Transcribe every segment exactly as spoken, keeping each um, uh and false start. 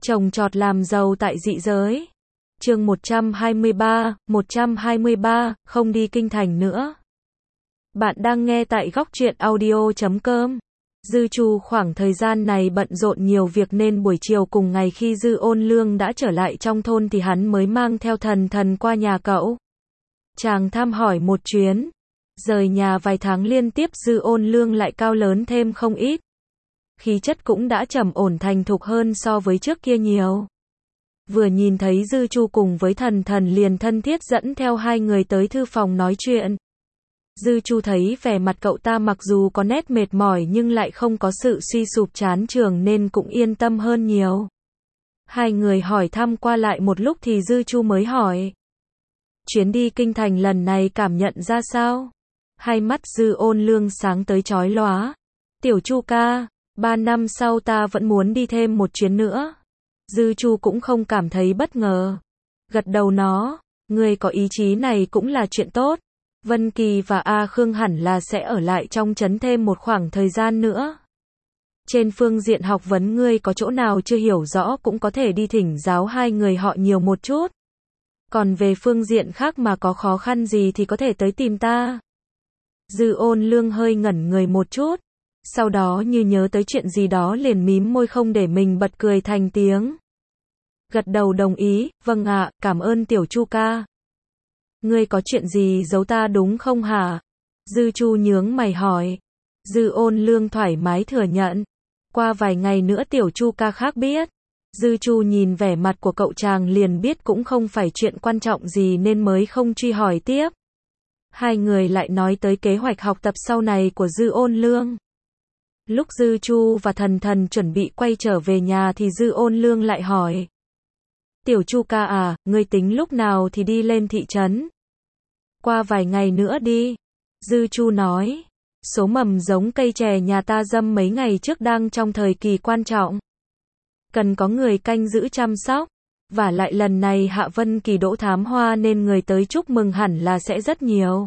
Trồng trọt làm giàu tại dị giới. Chương một trăm hai mươi ba, một trăm hai mươi ba, không đi kinh thành nữa. Bạn đang nghe tại góc truyện audio chấm com. Dư Chu khoảng thời gian này bận rộn nhiều việc nên buổi chiều cùng ngày khi Dư Ôn Lương đã trở lại trong thôn thì hắn mới mang theo Thần Thần qua nhà cậu. Chàng thăm hỏi một chuyến. Rời nhà vài tháng liên tiếp Dư Ôn Lương lại cao lớn thêm không ít. Khí chất cũng đã trầm ổn thành thục hơn so với trước kia nhiều. Vừa nhìn thấy Dư Chu cùng với Thần Thần liền thân thiết dẫn theo hai người tới thư phòng nói chuyện. Dư Chu thấy vẻ mặt cậu ta mặc dù có nét mệt mỏi nhưng lại không có sự suy sụp chán chường nên cũng yên tâm hơn nhiều. Hai người hỏi thăm qua lại một lúc thì Dư Chu mới hỏi. Chuyến đi kinh thành lần này cảm nhận ra sao? Hai mắt Dư Ôn Lương sáng tới chói lóa. Tiểu Chu ca, ba năm sau ta vẫn muốn đi thêm một chuyến nữa. Dư Chu cũng không cảm thấy bất ngờ. Gật đầu nó, người có ý chí này cũng là chuyện tốt. Vân Kỳ và A Khương hẳn là sẽ ở lại trong trấn thêm một khoảng thời gian nữa. Trên phương diện học vấn ngươi có chỗ nào chưa hiểu rõ cũng có thể đi thỉnh giáo hai người họ nhiều một chút. Còn về phương diện khác mà có khó khăn gì thì có thể tới tìm ta. Dư Ôn Lương hơi ngẩn người một chút. Sau đó như nhớ tới chuyện gì đó liền mím môi không để mình bật cười thành tiếng. Gật đầu đồng ý, vâng ạ, cảm ơn Tiểu Chu ca. Ngươi có chuyện gì giấu ta đúng không hả? Dư Chu nhướng mày hỏi. Dư Ôn Lương thoải mái thừa nhận. Qua vài ngày nữa Tiểu Chu ca khác biết. Dư Chu nhìn vẻ mặt của cậu chàng liền biết cũng không phải chuyện quan trọng gì nên mới không truy hỏi tiếp. Hai người lại nói tới kế hoạch học tập sau này của Dư Ôn Lương. Lúc Dư Chu và Thần Thần chuẩn bị quay trở về nhà thì Dư Ôn Lương lại hỏi. Tiểu Chu ca à, ngươi tính lúc nào thì đi lên thị trấn? Qua vài ngày nữa đi. Dư Chu nói. Số mầm giống cây chè nhà ta dâm mấy ngày trước đang trong thời kỳ quan trọng. Cần có người canh giữ chăm sóc. Và lại lần này Hạ Vân Kỳ đỗ thám hoa nên người tới chúc mừng hẳn là sẽ rất nhiều.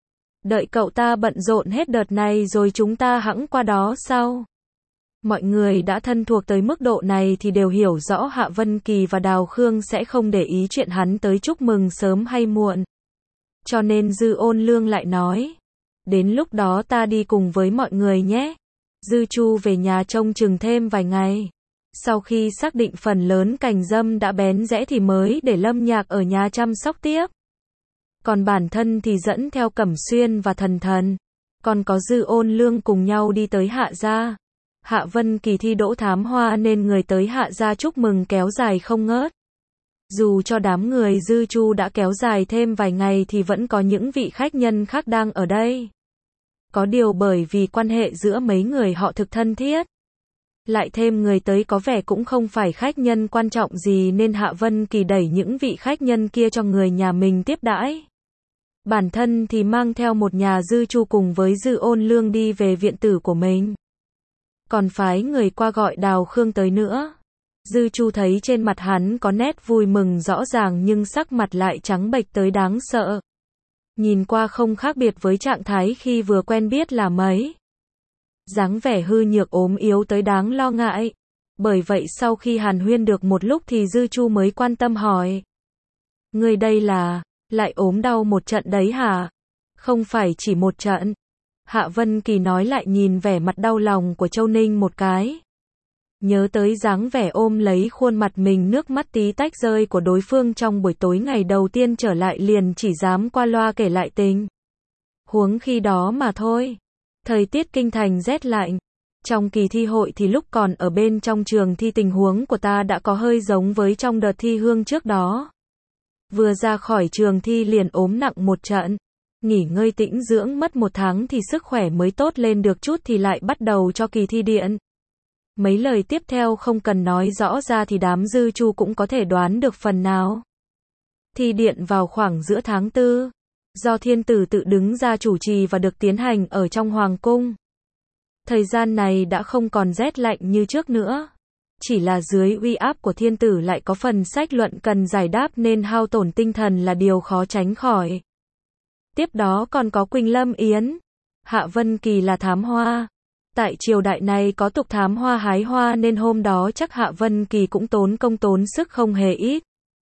Đợi cậu ta bận rộn hết đợt này rồi chúng ta hẵng qua đó sau. Mọi người đã thân thuộc tới mức độ này thì đều hiểu rõ Hạ Vân Kỳ và Đào Khương sẽ không để ý chuyện hắn tới chúc mừng sớm hay muộn. Cho nên Dư Ôn Lương lại nói. Đến lúc đó ta đi cùng với mọi người nhé. Dư Chu về nhà trông chừng thêm vài ngày. Sau khi xác định phần lớn cành dâm đã bén rễ thì mới để Lâm Nhạc ở nhà chăm sóc tiếp. Còn bản thân thì dẫn theo Cẩm Xuyên và Thần Thần. Còn có Dư Ôn Lương cùng nhau đi tới Hạ gia. Hạ Vân Kỳ thi đỗ thám hoa nên người tới Hạ gia chúc mừng kéo dài không ngớt. Dù cho đám người Dư Chu đã kéo dài thêm vài ngày thì vẫn có những vị khách nhân khác đang ở đây. Có điều bởi vì quan hệ giữa mấy người họ thực thân thiết. Lại thêm người tới có vẻ cũng không phải khách nhân quan trọng gì nên Hạ Vân Kỳ đẩy những vị khách nhân kia cho người nhà mình tiếp đãi. Bản thân thì mang theo một nhà Dư Chu cùng với Dư Ôn Lương đi về viện tử của mình. Còn phái người qua gọi Đào Khương tới nữa. Dư Chu thấy trên mặt hắn có nét vui mừng rõ ràng nhưng sắc mặt lại trắng bệch tới đáng sợ. Nhìn qua không khác biệt với trạng thái khi vừa quen biết là mấy. Dáng vẻ hư nhược ốm yếu tới đáng lo ngại. Bởi vậy sau khi hàn huyên được một lúc thì Dư Chu mới quan tâm hỏi. Người đây là, lại ốm đau một trận đấy hả? Không phải chỉ một trận. Hạ Vân Kỳ nói lại nhìn vẻ mặt đau lòng của Châu Ninh một cái. Nhớ tới dáng vẻ ôm lấy khuôn mặt mình nước mắt tí tách rơi của đối phương trong buổi tối ngày đầu tiên trở lại liền chỉ dám qua loa kể lại tình. Huống khi đó mà thôi. Thời tiết kinh thành rét lạnh. Trong kỳ thi hội thì lúc còn ở bên trong trường thi tình huống của ta đã có hơi giống với trong đợt thi hương trước đó. Vừa ra khỏi trường thi liền ốm nặng một trận. Nghỉ ngơi tĩnh dưỡng mất một tháng thì sức khỏe mới tốt lên được chút thì lại bắt đầu cho kỳ thi điện. Mấy lời tiếp theo không cần nói rõ ra thì đám Dư Chu cũng có thể đoán được phần nào. Thi điện vào khoảng giữa tháng tư. Do thiên tử tự đứng ra chủ trì và được tiến hành ở trong hoàng cung. Thời gian này đã không còn rét lạnh như trước nữa. Chỉ là dưới uy áp của thiên tử lại có phần sách luận cần giải đáp nên hao tổn tinh thần là điều khó tránh khỏi. Tiếp đó còn có Quỳnh Lâm Yến. Hạ Vân Kỳ là thám hoa. Tại triều đại này có tục thám hoa hái hoa nên hôm đó chắc Hạ Vân Kỳ cũng tốn công tốn sức không hề ít.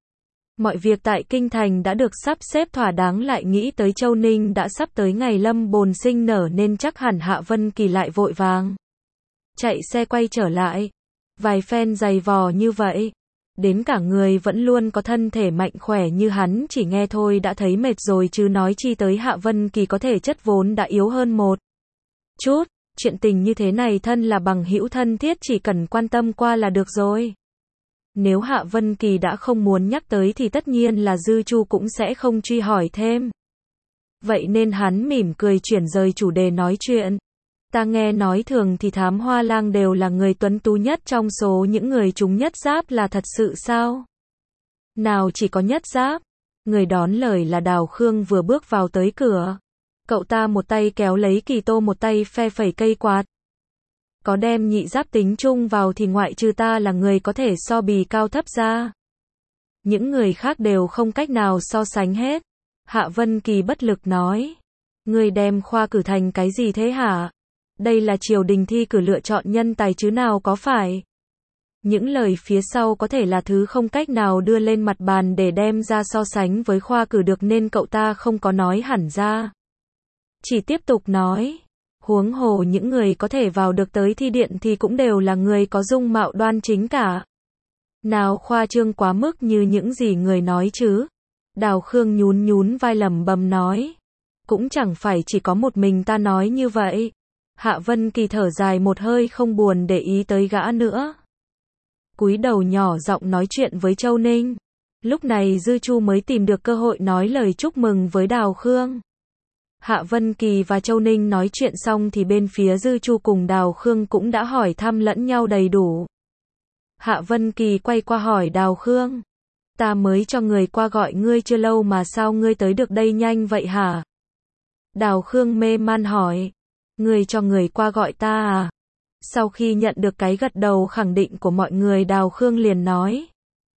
Mọi việc tại kinh thành đã được sắp xếp thỏa đáng, lại nghĩ tới Châu Ninh đã sắp tới ngày lâm bồn sinh nở nên chắc hẳn Hạ Vân Kỳ lại vội vàng chạy xe quay trở lại. Vài phen giày vò như vậy, đến cả người vẫn luôn có thân thể mạnh khỏe như hắn chỉ nghe thôi đã thấy mệt rồi chứ nói chi tới Hạ Vân Kỳ có thể chất vốn đã yếu hơn một chút. Chuyện tình như thế này thân là bằng hữu thân thiết chỉ cần quan tâm qua là được rồi. Nếu Hạ Vân Kỳ đã không muốn nhắc tới thì tất nhiên là Dư Chu cũng sẽ không truy hỏi thêm. Vậy nên hắn mỉm cười chuyển rời chủ đề nói chuyện. Ta nghe nói thường thì Thám Hoa Lang đều là người tuấn tú nhất trong số những người trúng nhất giáp, là thật sự sao? Nào chỉ có nhất giáp. Người đón lời là Đào Khương vừa bước vào tới cửa. Cậu ta một tay kéo lấy Kỳ Tô, một tay phe phẩy cây quạt. Có đem nhị giáp tính chung vào thì ngoại trừ ta là người có thể so bì cao thấp ra, những người khác đều không cách nào so sánh hết. Hạ Vân Kỳ bất lực nói. Ngươi đem khoa cử thành cái gì thế hả? Đây là triều đình thi cử lựa chọn nhân tài chứ nào có phải. Những lời phía sau có thể là thứ không cách nào đưa lên mặt bàn để đem ra so sánh với khoa cử được nên cậu ta không có nói hẳn ra. Chỉ tiếp tục nói. Huống hồ những người có thể vào được tới thi điện thì cũng đều là người có dung mạo đoan chính cả. Nào khoa trương quá mức như những gì người nói chứ. Đào Khương nhún nhún vai lẩm bẩm nói. Cũng chẳng phải chỉ có một mình ta nói như vậy. Hạ Vân Kỳ thở dài một hơi không buồn để ý tới gã nữa. Cúi đầu nhỏ giọng nói chuyện với Châu Ninh. Lúc này Dư Chu mới tìm được cơ hội nói lời chúc mừng với Đào Khương. Hạ Vân Kỳ và Châu Ninh nói chuyện xong thì bên phía Dư Chu cùng Đào Khương cũng đã hỏi thăm lẫn nhau đầy đủ. Hạ Vân Kỳ quay qua hỏi Đào Khương. Ta mới cho người qua gọi ngươi chưa lâu mà sao ngươi tới được đây nhanh vậy hả? Đào Khương mê man hỏi. Ngươi cho người qua gọi ta à? Sau khi nhận được cái gật đầu khẳng định của mọi người, Đào Khương liền nói.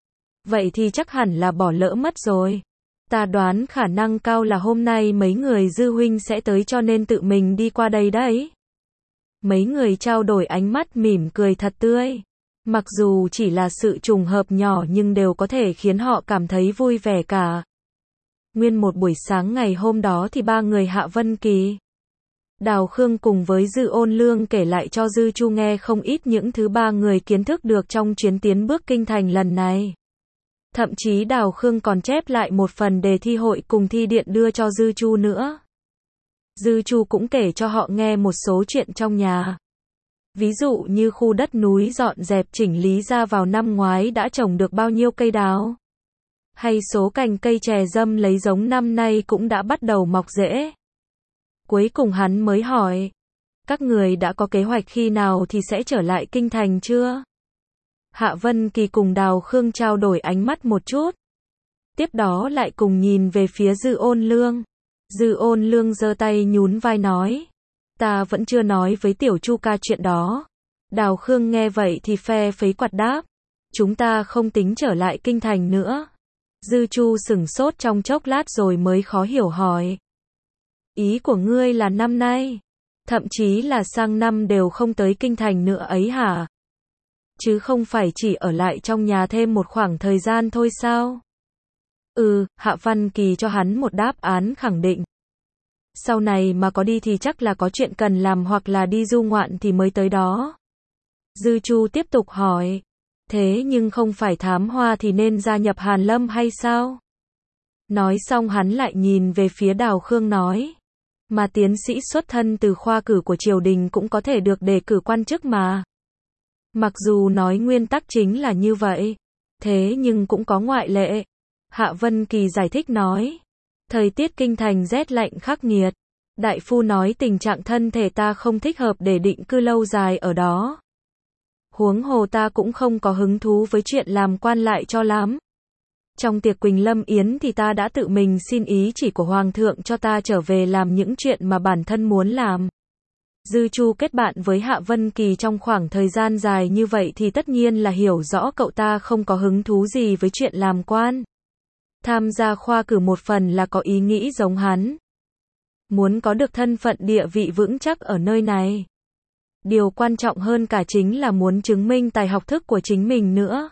Vậy thì chắc hẳn là bỏ lỡ mất rồi. Ta đoán khả năng cao là hôm nay mấy người Dư huynh sẽ tới cho nên tự mình đi qua đây đấy. Mấy người trao đổi ánh mắt mỉm cười thật tươi. Mặc dù chỉ là sự trùng hợp nhỏ nhưng đều có thể khiến họ cảm thấy vui vẻ cả. Nguyên một buổi sáng ngày hôm đó thì ba người Hạ Vân Kỳ, Đào Khương cùng với Dư Ôn Lương kể lại cho Dư Chu nghe không ít những thứ ba người kiến thức được trong chuyến tiến bước kinh thành lần này. Thậm chí Đào Khương còn chép lại một phần đề thi hội cùng thi điện đưa cho Dư Chu nữa. Dư Chu cũng kể cho họ nghe một số chuyện trong nhà. Ví dụ như khu đất núi dọn dẹp chỉnh lý ra vào năm ngoái đã trồng được bao nhiêu cây đào. Hay số cành cây chè dâm lấy giống năm nay cũng đã bắt đầu mọc rễ. Cuối cùng hắn mới hỏi. Các người đã có kế hoạch khi nào thì sẽ trở lại kinh thành chưa? Hạ Vân Kỳ cùng Đào Khương trao đổi ánh mắt một chút. Tiếp đó lại cùng nhìn về phía Dư Ôn Lương. Dư Ôn Lương giơ tay nhún vai nói. Ta vẫn chưa nói với Tiểu Chu ca chuyện đó. Đào Khương nghe vậy thì phe phẩy quạt đáp. Chúng ta không tính trở lại kinh thành nữa. Dư Chu sửng sốt trong chốc lát rồi mới khó hiểu hỏi. Ý của ngươi là năm nay, thậm chí là sang năm đều không tới kinh thành nữa ấy hả? Chứ không phải chỉ ở lại trong nhà thêm một khoảng thời gian thôi sao? Ừ, Hạ Văn Kỳ cho hắn một đáp án khẳng định. Sau này mà có đi thì chắc là có chuyện cần làm hoặc là đi du ngoạn thì mới tới đó. Dư Chu tiếp tục hỏi. Thế nhưng không phải thám hoa thì nên gia nhập Hàn Lâm hay sao? Nói xong hắn lại nhìn về phía Đào Khương nói. Mà tiến sĩ xuất thân từ khoa cử của triều đình cũng có thể được đề cử quan chức mà. Mặc dù nói nguyên tắc chính là như vậy, thế nhưng cũng có ngoại lệ. Hạ Vân Kỳ giải thích nói. Thời tiết kinh thành rét lạnh khắc nghiệt. Đại phu nói tình trạng thân thể ta không thích hợp để định cư lâu dài ở đó. Huống hồ ta cũng không có hứng thú với chuyện làm quan lại cho lắm. Trong tiệc Quỳnh Lâm Yến thì ta đã tự mình xin ý chỉ của Hoàng thượng cho ta trở về làm những chuyện mà bản thân muốn làm. Dư Chu kết bạn với Hạ Vân Kỳ trong khoảng thời gian dài như vậy thì tất nhiên là hiểu rõ cậu ta không có hứng thú gì với chuyện làm quan. Tham gia khoa cử một phần là có ý nghĩ giống hắn. Muốn có được thân phận địa vị vững chắc ở nơi này. Điều quan trọng hơn cả chính là muốn chứng minh tài học thức của chính mình nữa.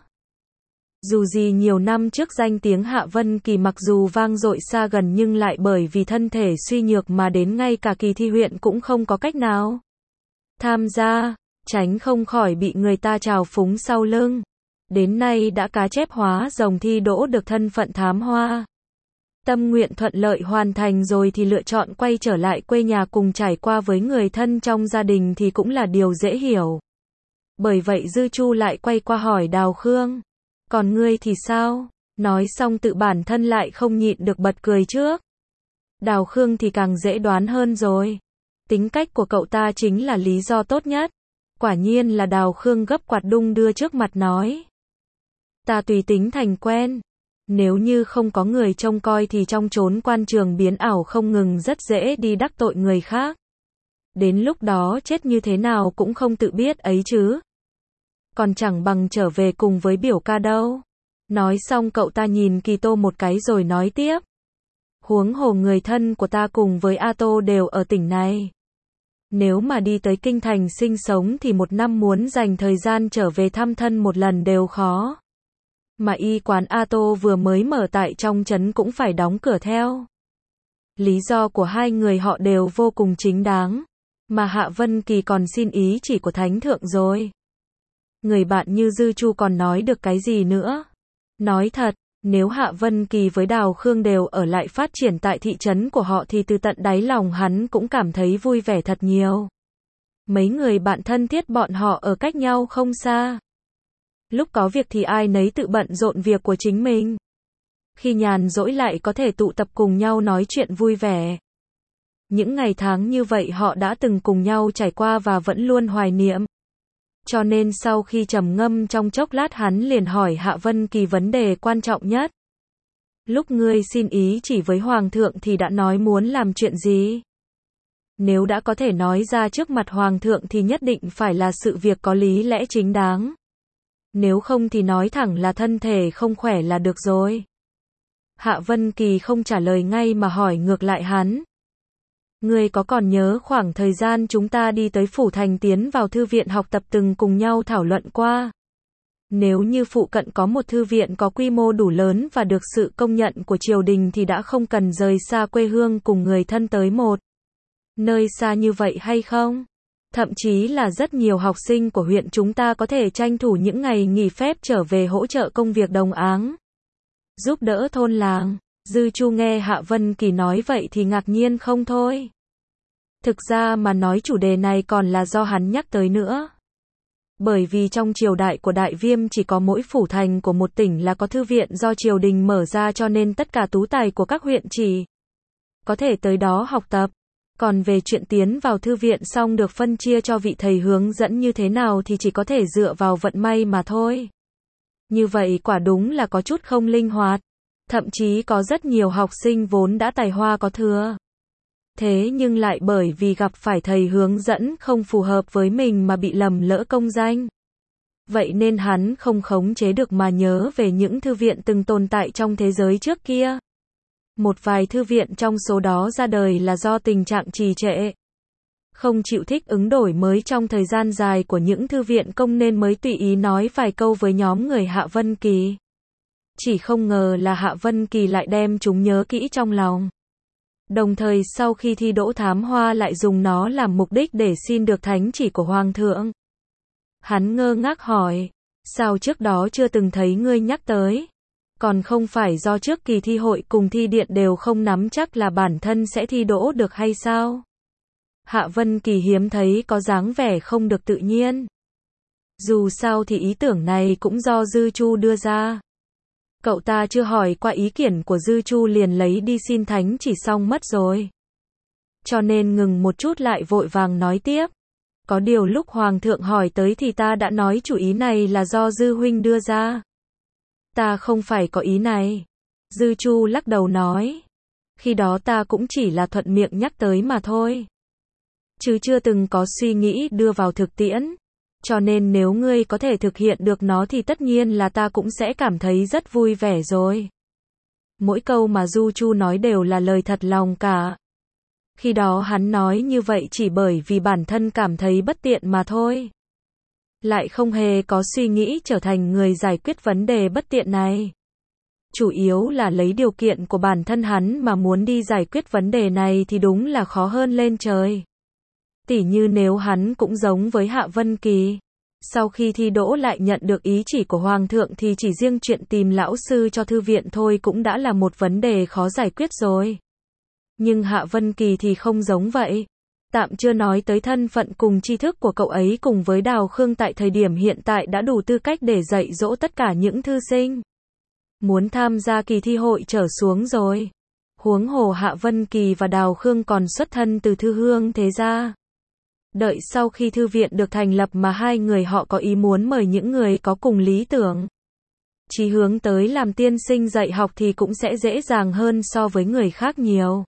Dù gì nhiều năm trước danh tiếng Hạ Vân Kỳ mặc dù vang dội xa gần nhưng lại bởi vì thân thể suy nhược mà đến ngay cả kỳ thi huyện cũng không có cách nào tham gia, tránh không khỏi bị người ta trào phúng sau lưng. Đến nay đã cá chép hóa rồng thi đỗ được thân phận thám hoa. Tâm nguyện thuận lợi hoàn thành rồi thì lựa chọn quay trở lại quê nhà cùng trải qua với người thân trong gia đình thì cũng là điều dễ hiểu. Bởi vậy Dư Chu lại quay qua hỏi Đào Khương. Còn ngươi thì sao? Nói xong tự bản thân lại không nhịn được bật cười trước. Đào Khương thì càng dễ đoán hơn rồi. Tính cách của cậu ta chính là lý do tốt nhất. Quả nhiên là Đào Khương gấp quạt đung đưa trước mặt nói. Ta tùy tính thành quen. Nếu như không có người trông coi thì trong chốn quan trường biến ảo không ngừng rất dễ đi đắc tội người khác. Đến lúc đó chết như thế nào cũng không tự biết ấy chứ. Còn chẳng bằng trở về cùng với biểu ca đâu. Nói xong cậu ta nhìn Kỳ Tô một cái rồi nói tiếp. Huống hồ người thân của ta cùng với A Tô đều ở tỉnh này. Nếu mà đi tới kinh thành sinh sống thì một năm muốn dành thời gian trở về thăm thân một lần đều khó. Mà y quán A Tô vừa mới mở tại trong trấn cũng phải đóng cửa theo. Lý do của hai người họ đều vô cùng chính đáng. Mà Hạ Vân Kỳ còn xin ý chỉ của Thánh Thượng rồi. Người bạn như Dư Chu còn nói được cái gì nữa. Nói thật, nếu Hạ Vân Kỳ với Đào Khương đều ở lại phát triển tại thị trấn của họ thì từ tận đáy lòng hắn cũng cảm thấy vui vẻ thật nhiều. Mấy người bạn thân thiết bọn họ ở cách nhau không xa. Lúc có việc thì ai nấy tự bận rộn việc của chính mình. Khi nhàn rỗi lại có thể tụ tập cùng nhau nói chuyện vui vẻ. Những ngày tháng như vậy họ đã từng cùng nhau trải qua và vẫn luôn hoài niệm. Cho nên sau khi trầm ngâm trong chốc lát hắn liền hỏi Hạ Vân Kỳ vấn đề quan trọng nhất. Lúc ngươi xin ý chỉ với Hoàng thượng thì đã nói muốn làm chuyện gì? Nếu đã có thể nói ra trước mặt Hoàng thượng thì nhất định phải là sự việc có lý lẽ chính đáng. Nếu không thì nói thẳng là thân thể không khỏe là được rồi. Hạ Vân Kỳ không trả lời ngay mà hỏi ngược lại hắn. Ngươi có còn nhớ khoảng thời gian chúng ta đi tới Phủ Thành tiến vào thư viện học tập từng cùng nhau thảo luận qua? Nếu như phụ cận có một thư viện có quy mô đủ lớn và được sự công nhận của triều đình thì đã không cần rời xa quê hương cùng người thân tới một nơi xa như vậy hay không? Thậm chí là rất nhiều học sinh của huyện chúng ta có thể tranh thủ những ngày nghỉ phép trở về hỗ trợ công việc đồng áng, giúp đỡ thôn làng. Dư Chu nghe Hạ Vân Kỳ nói vậy thì ngạc nhiên không thôi. Thực ra mà nói chủ đề này còn là do hắn nhắc tới nữa. Bởi vì trong triều đại của Đại Viêm chỉ có mỗi phủ thành của một tỉnh là có thư viện do triều đình mở ra cho nên tất cả tú tài của các huyện chỉ có thể tới đó học tập. Còn về chuyện tiến vào thư viện xong được phân chia cho vị thầy hướng dẫn như thế nào thì chỉ có thể dựa vào vận may mà thôi. Như vậy quả đúng là có chút không linh hoạt. Thậm chí có rất nhiều học sinh vốn đã tài hoa có thừa. Thế nhưng lại bởi vì gặp phải thầy hướng dẫn không phù hợp với mình mà bị lầm lỡ công danh. Vậy nên hắn không khống chế được mà nhớ về những thư viện từng tồn tại trong thế giới trước kia. Một vài thư viện trong số đó ra đời là do tình trạng trì trệ. Không chịu thích ứng đổi mới trong thời gian dài của những thư viện công nên mới tùy ý nói vài câu với nhóm người Hạ Vân Kỳ. Chỉ không ngờ là Hạ Vân Kỳ lại đem chúng nhớ kỹ trong lòng. Đồng thời sau khi thi đỗ thám hoa lại dùng nó làm mục đích để xin được thánh chỉ của Hoàng thượng. Hắn ngơ ngác hỏi, sao trước đó chưa từng thấy ngươi nhắc tới? Còn không phải do trước kỳ thi hội cùng thi điện đều không nắm chắc là bản thân sẽ thi đỗ được hay sao? Hạ Vân Kỳ hiếm thấy có dáng vẻ không được tự nhiên. Dù sao thì ý tưởng này cũng do Dư Chu đưa ra. Cậu ta chưa hỏi qua ý kiến của Dư Chu liền lấy đi xin thánh chỉ xong mất rồi. Cho nên ngừng một chút lại vội vàng nói tiếp. Có điều lúc Hoàng thượng hỏi tới thì ta đã nói chủ ý này là do Dư huynh đưa ra. Ta không phải có ý này. Dư Chu lắc đầu nói. Khi đó ta cũng chỉ là thuận miệng nhắc tới mà thôi. Chứ chưa từng có suy nghĩ đưa vào thực tiễn. Cho nên nếu ngươi có thể thực hiện được nó thì tất nhiên là ta cũng sẽ cảm thấy rất vui vẻ rồi. Mỗi câu mà Du Chu nói đều là lời thật lòng cả. Khi đó hắn nói như vậy chỉ bởi vì bản thân cảm thấy bất tiện mà thôi. Lại không hề có suy nghĩ trở thành người giải quyết vấn đề bất tiện này. Chủ yếu là lấy điều kiện của bản thân hắn mà muốn đi giải quyết vấn đề này thì đúng là khó hơn lên trời. Tỉ như nếu hắn cũng giống với Hạ Vân Kỳ. Sau khi thi đỗ lại nhận được ý chỉ của Hoàng thượng thì chỉ riêng chuyện tìm lão sư cho thư viện thôi cũng đã là một vấn đề khó giải quyết rồi. Nhưng Hạ Vân Kỳ thì không giống vậy. Tạm chưa nói tới thân phận cùng tri thức của cậu ấy cùng với Đào Khương tại thời điểm hiện tại đã đủ tư cách để dạy dỗ tất cả những thư sinh muốn tham gia kỳ thi hội trở xuống rồi. Huống hồ Hạ Vân Kỳ và Đào Khương còn xuất thân từ thư hương thế gia. Đợi sau khi thư viện được thành lập mà hai người họ có ý muốn mời những người có cùng lý tưởng, chí hướng tới làm tiên sinh dạy học thì cũng sẽ dễ dàng hơn so với người khác nhiều.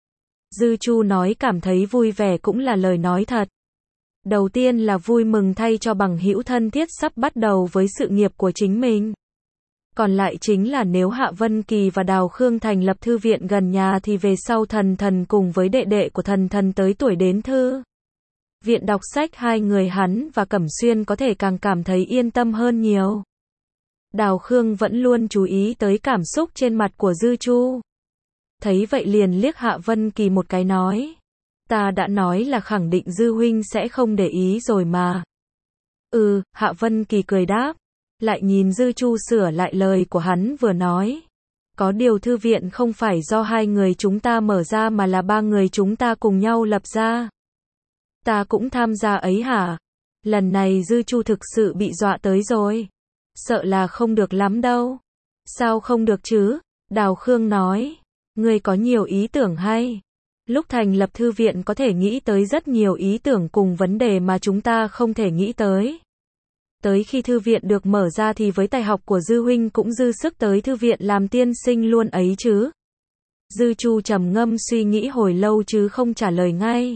Dư Chu nói cảm thấy vui vẻ cũng là lời nói thật. Đầu tiên là vui mừng thay cho bằng hữu thân thiết sắp bắt đầu với sự nghiệp của chính mình. Còn lại chính là nếu Hạ Vân Kỳ và Đào Khương thành lập thư viện gần nhà thì về sau Thần Thần cùng với đệ đệ của Thần Thần tới tuổi đến thư viện đọc sách, hai người hắn và Cẩm Xuyên có thể càng cảm thấy yên tâm hơn nhiều. Đào Khương vẫn luôn chú ý tới cảm xúc trên mặt của Dư Chu. Thấy vậy liền liếc Hạ Vân Kỳ một cái nói. Ta đã nói là khẳng định Dư huynh sẽ không để ý rồi mà. Ừ, Hạ Vân Kỳ cười đáp. Lại nhìn Dư Chu sửa lại lời của hắn vừa nói. Có điều thư viện không phải do hai người chúng ta mở ra mà là ba người chúng ta cùng nhau lập ra. Ta cũng tham gia ấy hả? Lần này Dư Chu thực sự bị dọa tới rồi. Sợ là không được lắm đâu. Sao không được chứ? Đào Khương nói. Ngươi có nhiều ý tưởng hay. Lúc thành lập thư viện có thể nghĩ tới rất nhiều ý tưởng cùng vấn đề mà chúng ta không thể nghĩ tới. Tới khi thư viện được mở ra thì với tài học của Dư huynh cũng dư sức tới thư viện làm tiên sinh luôn ấy chứ. Dư Chu trầm ngâm suy nghĩ hồi lâu chứ không trả lời ngay.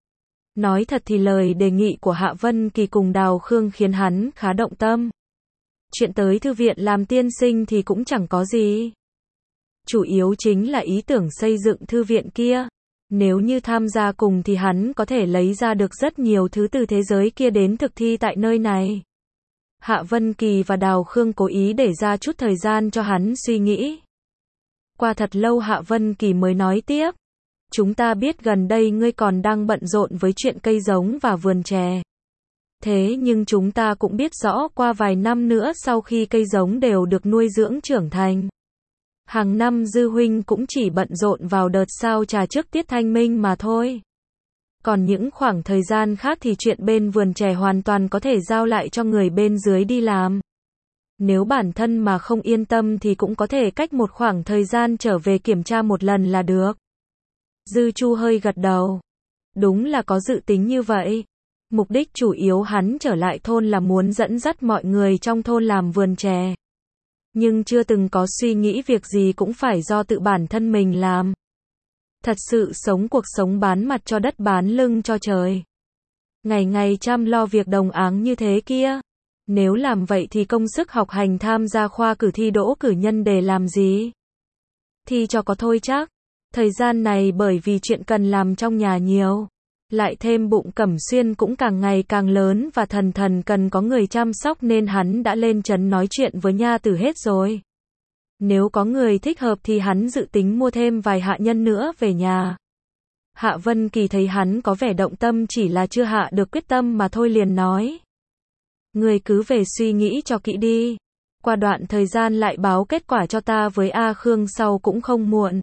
Nói thật thì lời đề nghị của Hạ Vân Kỳ cùng Đào Khương khiến hắn khá động tâm. Chuyện tới thư viện làm tiên sinh thì cũng chẳng có gì. Chủ yếu chính là ý tưởng xây dựng thư viện kia. Nếu như tham gia cùng thì hắn có thể lấy ra được rất nhiều thứ từ thế giới kia đến thực thi tại nơi này. Hạ Vân Kỳ và Đào Khương cố ý để ra chút thời gian cho hắn suy nghĩ. Qua thật lâu Hạ Vân Kỳ mới nói tiếp. Chúng ta biết gần đây ngươi còn đang bận rộn với chuyện cây giống và vườn chè. Thế nhưng chúng ta cũng biết rõ qua vài năm nữa sau khi cây giống đều được nuôi dưỡng trưởng thành. Hàng năm Dư huynh cũng chỉ bận rộn vào đợt sao trà trước tiết thanh minh mà thôi. Còn những khoảng thời gian khác thì chuyện bên vườn chè hoàn toàn có thể giao lại cho người bên dưới đi làm. Nếu bản thân mà không yên tâm thì cũng có thể cách một khoảng thời gian trở về kiểm tra một lần là được. Dư Chu hơi gật đầu. Đúng là có dự tính như vậy. Mục đích chủ yếu hắn trở lại thôn là muốn dẫn dắt mọi người trong thôn làm vườn chè. Nhưng chưa từng có suy nghĩ việc gì cũng phải do tự bản thân mình làm. Thật sự sống cuộc sống bán mặt cho đất bán lưng cho trời. Ngày ngày chăm lo việc đồng áng như thế kia. Nếu làm vậy thì công sức học hành tham gia khoa cử thi đỗ cử nhân để làm gì? Thi cho có thôi chắc. Thời gian này bởi vì chuyện cần làm trong nhà nhiều. Lại thêm bụng Cẩm Xuyên cũng càng ngày càng lớn và Thần Thần cần có người chăm sóc nên hắn đã lên trấn nói chuyện với nha tử hết rồi. Nếu có người thích hợp thì hắn dự tính mua thêm vài hạ nhân nữa về nhà. Hạ Vân Kỳ thấy hắn có vẻ động tâm chỉ là chưa hạ được quyết tâm mà thôi liền nói. Người cứ về suy nghĩ cho kỹ đi. Qua đoạn thời gian lại báo kết quả cho ta với A Khương sau cũng không muộn.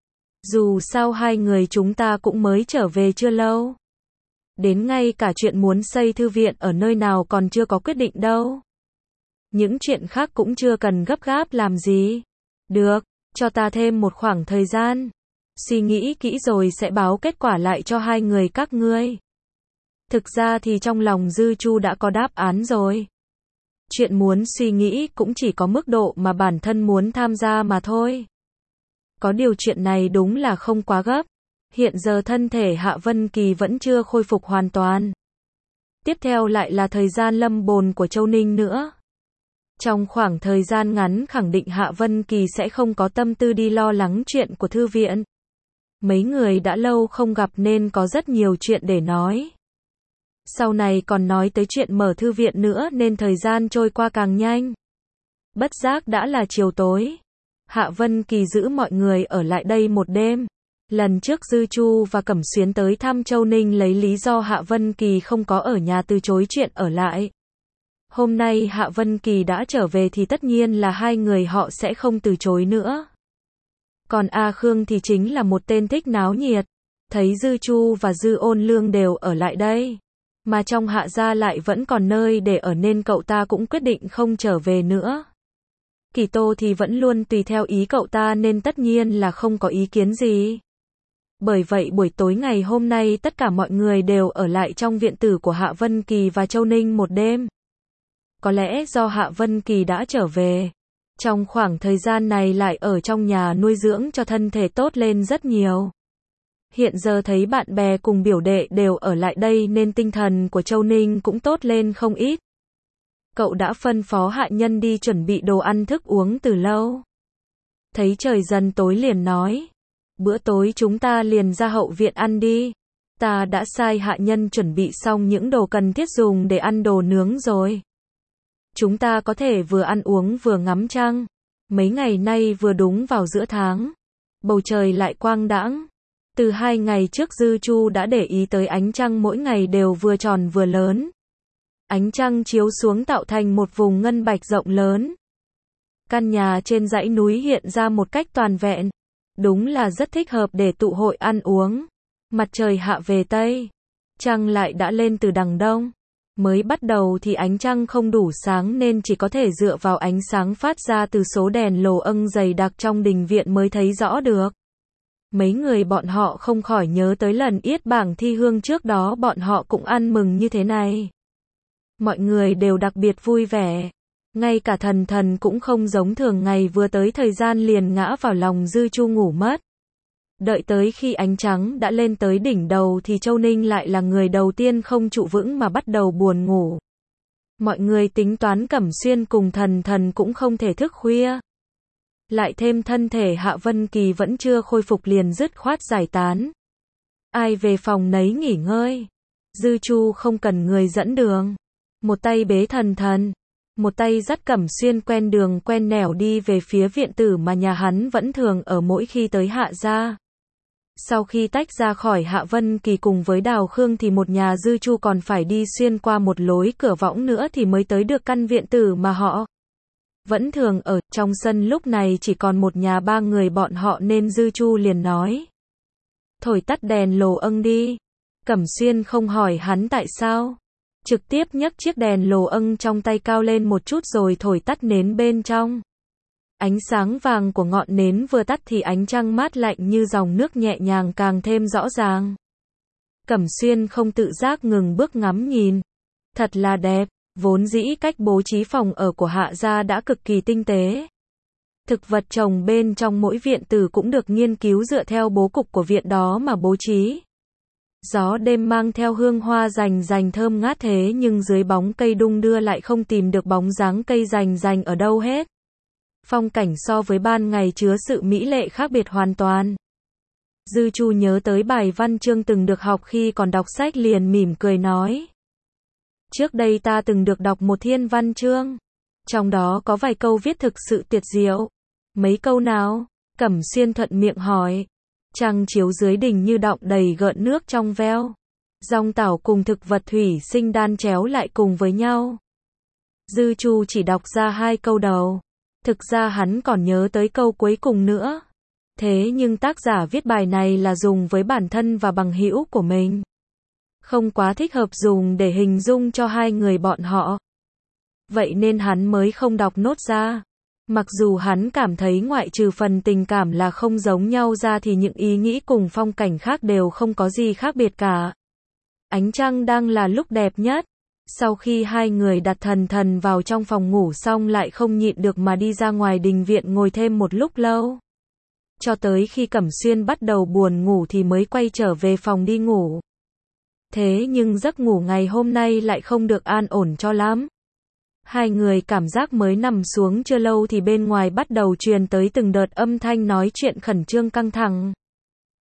Dù sao hai người chúng ta cũng mới trở về chưa lâu. Đến ngay cả chuyện muốn xây thư viện ở nơi nào còn chưa có quyết định đâu. Những chuyện khác cũng chưa cần gấp gáp làm gì. Được, cho ta thêm một khoảng thời gian. Suy nghĩ kỹ rồi sẽ báo kết quả lại cho hai người các ngươi. Thực ra thì trong lòng Dư Chu đã có đáp án rồi. Chuyện muốn suy nghĩ cũng chỉ có mức độ mà bản thân muốn tham gia mà thôi. Có điều chuyện này đúng là không quá gấp. Hiện giờ thân thể Hạ Vân Kỳ vẫn chưa khôi phục hoàn toàn. Tiếp theo lại là thời gian lâm bồn của Châu Ninh nữa. Trong khoảng thời gian ngắn khẳng định Hạ Vân Kỳ sẽ không có tâm tư đi lo lắng chuyện của thư viện. Mấy người đã lâu không gặp nên có rất nhiều chuyện để nói. Sau này còn nói tới chuyện mở thư viện nữa nên thời gian trôi qua càng nhanh. Bất giác đã là chiều tối. Hạ Vân Kỳ giữ mọi người ở lại đây một đêm. Lần trước Dư Chu và Cẩm Xuyến tới thăm Châu Ninh lấy lý do Hạ Vân Kỳ không có ở nhà từ chối chuyện ở lại. Hôm nay Hạ Vân Kỳ đã trở về thì tất nhiên là hai người họ sẽ không từ chối nữa. Còn A Khương thì chính là một tên thích náo nhiệt. Thấy Dư Chu và Dư Ôn Lương đều ở lại đây, mà trong Hạ gia lại vẫn còn nơi để ở nên cậu ta cũng quyết định không trở về nữa. Kỳ Tô thì vẫn luôn tùy theo ý cậu ta nên tất nhiên là không có ý kiến gì. Bởi vậy buổi tối ngày hôm nay tất cả mọi người đều ở lại trong viện tử của Hạ Vân Kỳ và Châu Ninh một đêm. Có lẽ do Hạ Vân Kỳ đã trở về, trong khoảng thời gian này lại ở trong nhà nuôi dưỡng cho thân thể tốt lên rất nhiều. Hiện giờ thấy bạn bè cùng biểu đệ đều ở lại đây nên tinh thần của Châu Ninh cũng tốt lên không ít. Cậu đã phân phó hạ nhân đi chuẩn bị đồ ăn thức uống từ lâu. Thấy trời dần tối liền nói, bữa tối chúng ta liền ra hậu viện ăn đi. Ta đã sai hạ nhân chuẩn bị xong những đồ cần thiết dùng để ăn đồ nướng rồi. Chúng ta có thể vừa ăn uống vừa ngắm trăng. Mấy ngày nay vừa đúng vào giữa tháng, bầu trời lại quang đãng. Từ hai ngày trước Dư Chu đã để ý tới ánh trăng mỗi ngày đều vừa tròn vừa lớn. Ánh trăng chiếu xuống tạo thành một vùng ngân bạch rộng lớn. Căn nhà trên dãy núi hiện ra một cách toàn vẹn. Đúng là rất thích hợp để tụ hội ăn uống. Mặt trời hạ về Tây, trăng lại đã lên từ đằng Đông. Mới bắt đầu thì ánh trăng không đủ sáng nên chỉ có thể dựa vào ánh sáng phát ra từ số đèn lồ âng dày đặc trong đình viện mới thấy rõ được. Mấy người bọn họ không khỏi nhớ tới lần yết bảng thi hương trước đó bọn họ cũng ăn mừng như thế này. Mọi người đều đặc biệt vui vẻ. Ngay cả Thần Thần cũng không giống thường ngày vừa tới thời gian liền ngã vào lòng Dư Chu ngủ mất. Đợi tới khi ánh trắng đã lên tới đỉnh đầu thì Châu Ninh lại là người đầu tiên không trụ vững mà bắt đầu buồn ngủ. Mọi người tính toán Cẩm Xuyên cùng Thần Thần cũng không thể thức khuya. Lại thêm thân thể Hạ Vân Kỳ vẫn chưa khôi phục liền dứt khoát giải tán. Ai về phòng nấy nghỉ ngơi. Dư Chu không cần người dẫn đường. Một tay bế Thần Thần, một tay dắt Cẩm Xuyên quen đường quen nẻo đi về phía viện tử mà nhà hắn vẫn thường ở mỗi khi tới Hạ gia. Sau khi tách ra khỏi Hạ Vân Kỳ cùng với Đào Khương thì một nhà Dư Chu còn phải đi xuyên qua một lối cửa võng nữa thì mới tới được căn viện tử mà họ vẫn thường ở. Trong sân lúc này chỉ còn một nhà ba người bọn họ nên Dư Chu liền nói, thổi tắt đèn lồ âng đi. Cẩm Xuyên không hỏi hắn tại sao, trực tiếp nhấc chiếc đèn lồ âng trong tay cao lên một chút rồi thổi tắt nến bên trong. Ánh sáng vàng của ngọn nến vừa tắt thì ánh trăng mát lạnh như dòng nước nhẹ nhàng càng thêm rõ ràng. Cẩm Xuyên không tự giác ngừng bước ngắm nhìn. Thật là đẹp, vốn dĩ cách bố trí phòng ở của Hạ gia đã cực kỳ tinh tế. Thực vật trồng bên trong mỗi viện tử cũng được nghiên cứu dựa theo bố cục của viện đó mà bố trí. Gió đêm mang theo hương hoa rành rành thơm ngát thế nhưng dưới bóng cây đung đưa lại không tìm được bóng dáng cây rành rành ở đâu hết. Phong cảnh so với ban ngày chứa sự mỹ lệ khác biệt hoàn toàn. Dư Chu nhớ tới bài văn chương từng được học khi còn đọc sách liền mỉm cười nói. Trước đây ta từng được đọc một thiên văn chương. Trong đó có vài câu viết thực sự tuyệt diệu. Mấy câu nào? Cẩm Xuyên thuận miệng hỏi. Trăng chiếu dưới đỉnh như đọng đầy gợn nước trong veo. Dòng tảo cùng thực vật thủy sinh đan chéo lại cùng với nhau. Dư Chu chỉ đọc ra hai câu đầu. Thực ra hắn còn nhớ tới câu cuối cùng nữa. Thế nhưng tác giả viết bài này là dùng với bản thân và bằng hữu của mình. Không quá thích hợp dùng để hình dung cho hai người bọn họ. Vậy nên hắn mới không đọc nốt ra. Mặc dù hắn cảm thấy ngoại trừ phần tình cảm là không giống nhau ra thì những ý nghĩ cùng phong cảnh khác đều không có gì khác biệt cả. Ánh trăng đang là lúc đẹp nhất. Sau khi hai người đặt Thần Thần vào trong phòng ngủ xong lại không nhịn được mà đi ra ngoài đình viện ngồi thêm một lúc lâu. Cho tới khi Cẩm Xuyên bắt đầu buồn ngủ thì mới quay trở về phòng đi ngủ. Thế nhưng giấc ngủ ngày hôm nay lại không được an ổn cho lắm. Hai người cảm giác mới nằm xuống chưa lâu thì bên ngoài bắt đầu truyền tới từng đợt âm thanh nói chuyện khẩn trương căng thẳng.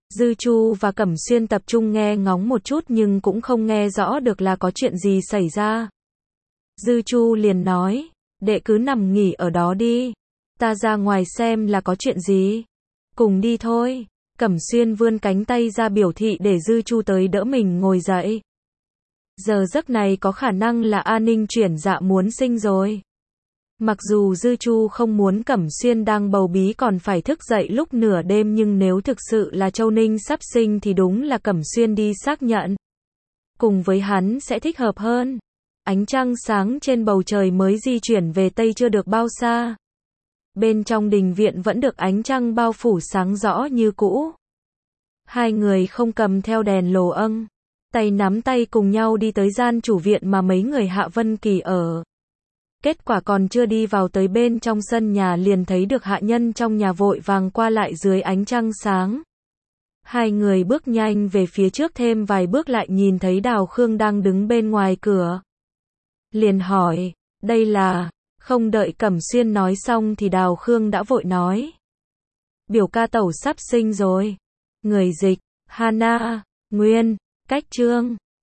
Dư Chu và Cẩm Xuyên tập trung nghe ngóng một chút nhưng cũng không nghe rõ được là có chuyện gì xảy ra. Dư Chu liền nói, đệ cứ nằm nghỉ ở đó đi. Ta ra ngoài xem là có chuyện gì. Cùng đi thôi. Cẩm Xuyên vươn cánh tay ra biểu thị để Dư Chu tới đỡ mình ngồi dậy. Giờ giấc này có khả năng là A Ninh chuyển dạ muốn sinh rồi. Mặc dù Dư Chu không muốn Cẩm Xuyên đang bầu bí còn phải thức dậy lúc nửa đêm nhưng nếu thực sự là Châu Ninh sắp sinh thì đúng là Cẩm Xuyên đi xác nhận. Cùng với hắn sẽ thích hợp hơn. Ánh trăng sáng trên bầu trời mới di chuyển về Tây chưa được bao xa. Bên trong đình viện vẫn được ánh trăng bao phủ sáng rõ như cũ. Hai người không cầm theo đèn lồ âng. Tay nắm tay cùng nhau đi tới gian chủ viện mà mấy người Hạ Vân Kỳ ở. Kết quả còn chưa đi vào tới bên trong sân nhà liền thấy được hạ nhân trong nhà vội vàng qua lại dưới ánh trăng sáng. Hai người bước nhanh về phía trước thêm vài bước lại nhìn thấy Đào Khương đang đứng bên ngoài cửa. Liền hỏi, đây là... Không đợi Cẩm Xuyên nói xong thì Đào Khương đã vội nói. Biểu ca tẩu sắp sinh rồi. Người dịch, Hana, Nguyên, Cách Trương.